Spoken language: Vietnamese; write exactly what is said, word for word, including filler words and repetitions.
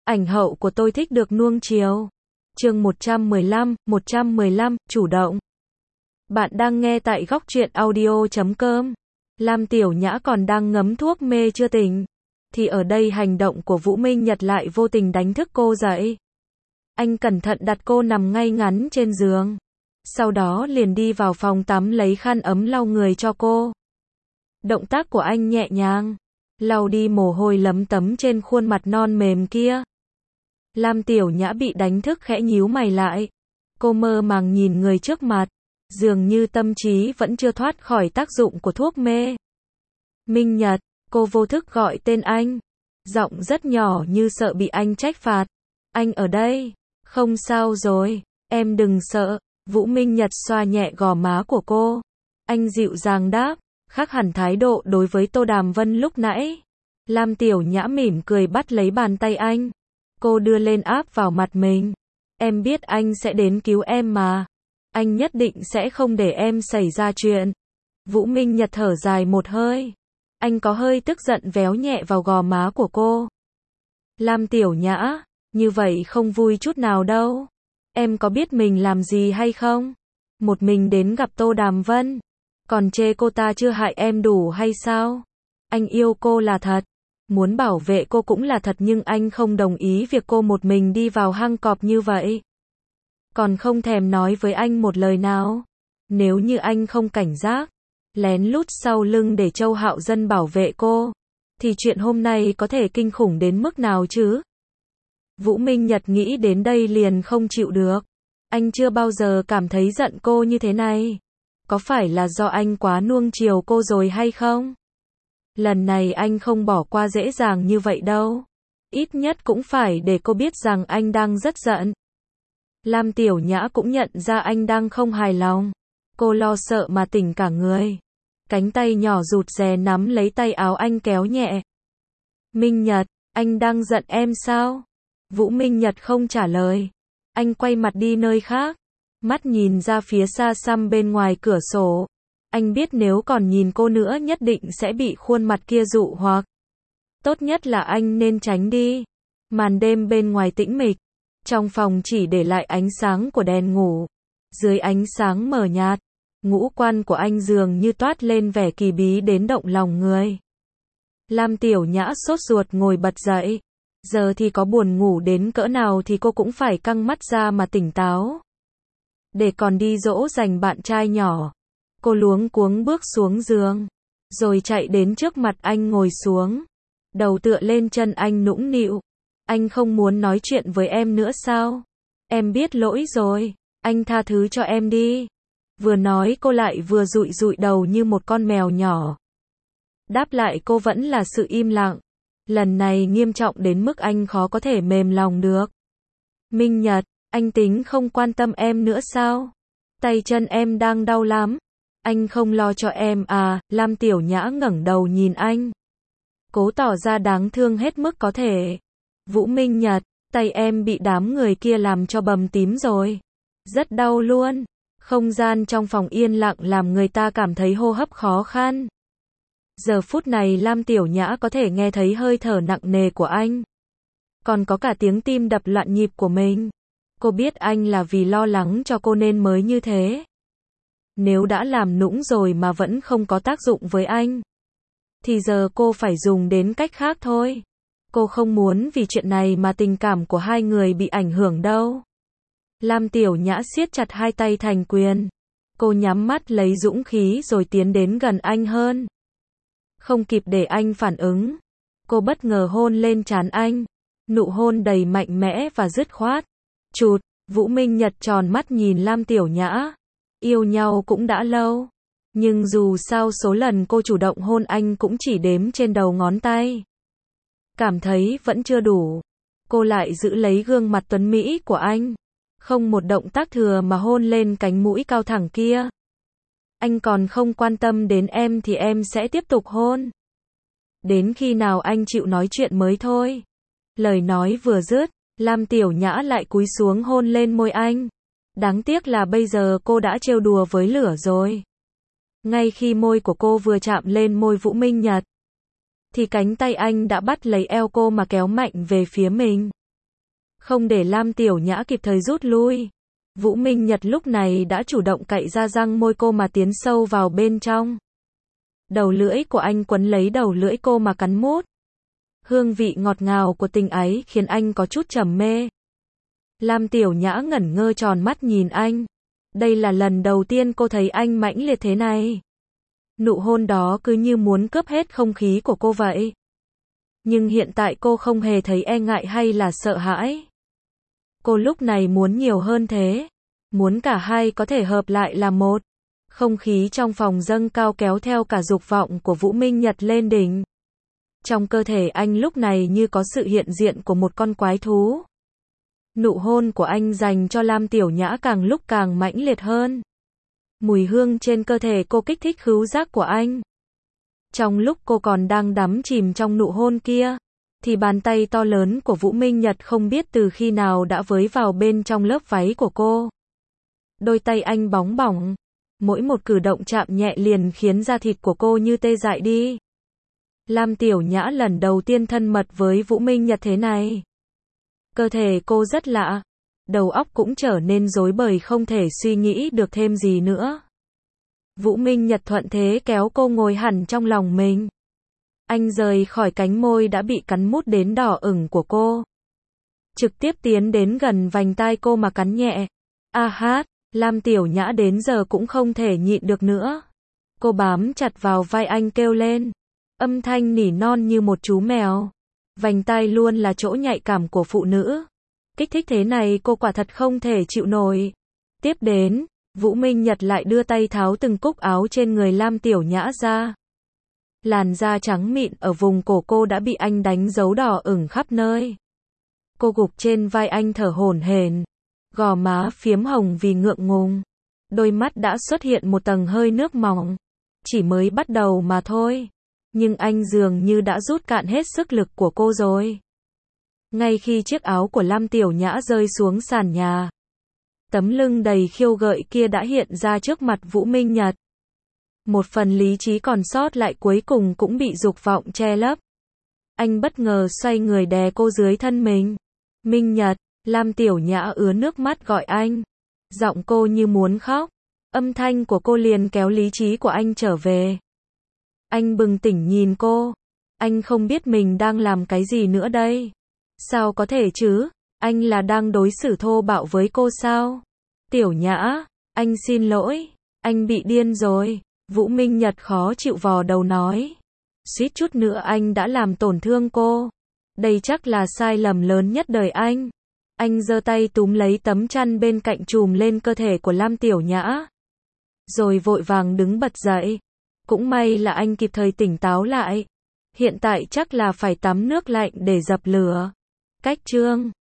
Ảnh hậu của tôi thích được nuông chiều. Chương một trăm mười lăm, một trăm mười lăm, chủ động. Bạn đang nghe tại góc truyện audio chấm com. Lam Tiểu Nhã còn đang ngấm thuốc mê chưa tỉnh. Thì ở đây hành động của Vũ Minh Nhật lại vô tình đánh thức cô dậy. Anh cẩn thận đặt cô nằm ngay ngắn trên giường. Sau đó liền đi vào phòng tắm lấy khăn ấm lau người cho cô. Động tác của anh nhẹ nhàng, lau đi mồ hôi lấm tấm trên khuôn mặt non mềm kia. Lam Tiểu Nhã bị đánh thức khẽ nhíu mày lại. Cô mơ màng nhìn người trước mặt, dường như tâm trí vẫn chưa thoát khỏi tác dụng của thuốc mê. Minh Nhật, cô vô thức gọi tên anh. Giọng rất nhỏ như sợ bị anh trách phạt. Anh ở đây. Không sao rồi, em đừng sợ. Vũ Minh Nhật xoa nhẹ gò má của cô. Anh dịu dàng đáp, khác hẳn thái độ đối với Tô Đàm Vân lúc nãy. Lam Tiểu Nhã mỉm cười bắt lấy bàn tay anh. Cô đưa lên áp vào mặt mình. Em biết anh sẽ đến cứu em mà. Anh nhất định sẽ không để em xảy ra chuyện. Vũ Minh Nhật thở dài một hơi. Anh có hơi tức giận véo nhẹ vào gò má của cô. Lam Tiểu Nhã, như vậy không vui chút nào đâu. Em có biết mình làm gì hay không? Một mình đến gặp Tô Đàm Vân. Còn chê cô ta chưa hại em đủ hay sao? Anh yêu cô là thật. Muốn bảo vệ cô cũng là thật, nhưng anh không đồng ý việc cô một mình đi vào hang cọp như vậy. Còn không thèm nói với anh một lời nào. Nếu như anh không cảnh giác, lén lút sau lưng để Châu Hạo Dân bảo vệ cô, thì chuyện hôm nay có thể kinh khủng đến mức nào chứ? Vũ Minh Nhật nghĩ đến đây liền không chịu được. Anh chưa bao giờ cảm thấy giận cô như thế này. Có phải là do anh quá nuông chiều cô rồi hay không? Lần này anh không bỏ qua dễ dàng như vậy đâu. Ít nhất cũng phải để cô biết rằng anh đang rất giận. Lam Tiểu Nhã cũng nhận ra anh đang không hài lòng. Cô lo sợ mà tỉnh cả người. Cánh tay nhỏ rụt rè nắm lấy tay áo anh kéo nhẹ. Minh Nhật, anh đang giận em sao? Vũ Minh Nhật không trả lời. Anh quay mặt đi nơi khác. Mắt nhìn ra phía xa xăm bên ngoài cửa sổ. Anh biết nếu còn nhìn cô nữa nhất định sẽ bị khuôn mặt kia dụ hoặc. Tốt nhất là anh nên tránh đi. Màn đêm bên ngoài tĩnh mịch. Trong phòng chỉ để lại ánh sáng của đèn ngủ. Dưới ánh sáng mờ nhạt, ngũ quan của anh dường như toát lên vẻ kỳ bí đến động lòng người. Lam Tiểu Nhã sốt ruột ngồi bật dậy. Giờ thì có buồn ngủ đến cỡ nào thì cô cũng phải căng mắt ra mà tỉnh táo. Để còn đi dỗ dành bạn trai nhỏ. Cô luống cuống bước xuống giường. Rồi chạy đến trước mặt anh ngồi xuống. Đầu tựa lên chân anh nũng nịu. Anh không muốn nói chuyện với em nữa sao? Em biết lỗi rồi. Anh tha thứ cho em đi. Vừa nói cô lại vừa dụi dụi đầu như một con mèo nhỏ. Đáp lại cô vẫn là sự im lặng. Lần này nghiêm trọng đến mức anh khó có thể mềm lòng được. Minh Nhật, anh tính không quan tâm em nữa sao? Tay chân em đang đau lắm. Anh không lo cho em à? Lam Tiểu Nhã ngẩng đầu nhìn anh. Cố tỏ ra đáng thương hết mức có thể. Vũ Minh Nhật, tay em bị đám người kia làm cho bầm tím rồi. Rất đau luôn. Không gian trong phòng yên lặng làm người ta cảm thấy hô hấp khó khăn. Giờ phút này Lam Tiểu Nhã có thể nghe thấy hơi thở nặng nề của anh. Còn có cả tiếng tim đập loạn nhịp của mình. Cô biết anh là vì lo lắng cho cô nên mới như thế. Nếu đã làm nũng rồi mà vẫn không có tác dụng với anh, thì giờ cô phải dùng đến cách khác thôi. Cô không muốn vì chuyện này mà tình cảm của hai người bị ảnh hưởng đâu. Lam Tiểu Nhã siết chặt hai tay thành quyền. Cô nhắm mắt lấy dũng khí rồi tiến đến gần anh hơn. Không kịp để anh phản ứng. Cô bất ngờ hôn lên trán anh. Nụ hôn đầy mạnh mẽ và dứt khoát. Chụt, Vũ Minh Nhật tròn mắt nhìn Lam Tiểu Nhã. Yêu nhau cũng đã lâu. Nhưng dù sao số lần cô chủ động hôn anh cũng chỉ đếm trên đầu ngón tay. Cảm thấy vẫn chưa đủ. Cô lại giữ lấy gương mặt tuấn mỹ của anh. Không một động tác thừa mà hôn lên cánh mũi cao thẳng kia. Anh còn không quan tâm đến em thì em sẽ tiếp tục hôn. Đến khi nào anh chịu nói chuyện mới thôi. Lời nói vừa dứt, Lam Tiểu Nhã lại cúi xuống hôn lên môi anh. Đáng tiếc là bây giờ cô đã trêu đùa với lửa rồi. Ngay khi môi của cô vừa chạm lên môi Vũ Minh Nhật, thì cánh tay anh đã bắt lấy eo cô mà kéo mạnh về phía mình. Không để Lam Tiểu Nhã kịp thời rút lui, Vũ Minh Nhật lúc này đã chủ động cạy ra răng môi cô mà tiến sâu vào bên trong. Đầu lưỡi của anh quấn lấy đầu lưỡi cô mà cắn mút. Hương vị ngọt ngào của tình ấy khiến anh có chút trầm mê. Lam Tiểu Nhã ngẩn ngơ tròn mắt nhìn anh. Đây là lần đầu tiên cô thấy anh mãnh liệt thế này. Nụ hôn đó cứ như muốn cướp hết không khí của cô vậy. Nhưng hiện tại cô không hề thấy e ngại hay là sợ hãi. Cô lúc này muốn nhiều hơn thế. Muốn cả hai có thể hợp lại là một. Không khí trong phòng dâng cao kéo theo cả dục vọng của Vũ Minh Nhật lên đỉnh. Trong cơ thể anh lúc này như có sự hiện diện của một con quái thú. Nụ hôn của anh dành cho Lam Tiểu Nhã càng lúc càng mãnh liệt hơn. Mùi hương trên cơ thể cô kích thích khứu giác của anh. Trong lúc cô còn đang đắm chìm trong nụ hôn kia, thì bàn tay to lớn của Vũ Minh Nhật không biết từ khi nào đã với vào bên trong lớp váy của cô. Đôi tay anh bóng bỏng, mỗi một cử động chạm nhẹ liền khiến da thịt của cô như tê dại đi. Lam Tiểu Nhã lần đầu tiên thân mật với Vũ Minh Nhật thế này. Cơ thể cô rất lạ, đầu óc cũng trở nên rối bời không thể suy nghĩ được thêm gì nữa. Vũ Minh Nhật thuận thế kéo cô ngồi hẳn trong lòng mình. Anh rời khỏi cánh môi đã bị cắn mút đến đỏ ửng của cô. Trực tiếp tiến đến gần vành tai cô mà cắn nhẹ. A hát, Lam Tiểu Nhã đến giờ cũng không thể nhịn được nữa. Cô bám chặt vào vai anh kêu lên. Âm thanh nỉ non như một chú mèo. Vành tai luôn là chỗ nhạy cảm của phụ nữ. Kích thích thế này cô quả thật không thể chịu nổi. Tiếp đến, Vũ Minh Nhật lại đưa tay tháo từng cúc áo trên người Lam Tiểu Nhã ra. Làn da trắng mịn ở vùng cổ cô đã bị anh đánh dấu đỏ ửng khắp nơi. Cô gục trên vai anh thở hổn hển, gò má phiếm hồng vì ngượng ngùng. Đôi mắt đã xuất hiện một tầng hơi nước mỏng. Chỉ mới bắt đầu mà thôi. Nhưng anh dường như đã rút cạn hết sức lực của cô rồi. Ngay khi chiếc áo của Lam Tiểu Nhã rơi xuống sàn nhà, tấm lưng đầy khiêu gợi kia đã hiện ra trước mặt Vũ Minh Nhật. Một phần lý trí còn sót lại cuối cùng cũng bị dục vọng che lấp. Anh bất ngờ xoay người đè cô dưới thân mình. Minh Nhật, Lam Tiểu Nhã ứa nước mắt gọi anh. Giọng cô như muốn khóc. Âm thanh của cô liền kéo lý trí của anh trở về. Anh bừng tỉnh nhìn cô. Anh không biết mình đang làm cái gì nữa đây. Sao có thể chứ? Anh là đang đối xử thô bạo với cô sao? Tiểu Nhã, anh xin lỗi. Anh bị điên rồi. Vũ Minh Nhật khó chịu vò đầu nói. Suýt chút nữa anh đã làm tổn thương cô. Đây chắc là sai lầm lớn nhất đời anh. Anh giơ tay túm lấy tấm chăn bên cạnh trùm lên cơ thể của Lam Tiểu Nhã. Rồi vội vàng đứng bật dậy. Cũng may là anh kịp thời tỉnh táo lại. Hiện tại chắc là phải tắm nước lạnh để dập lửa. Cách chương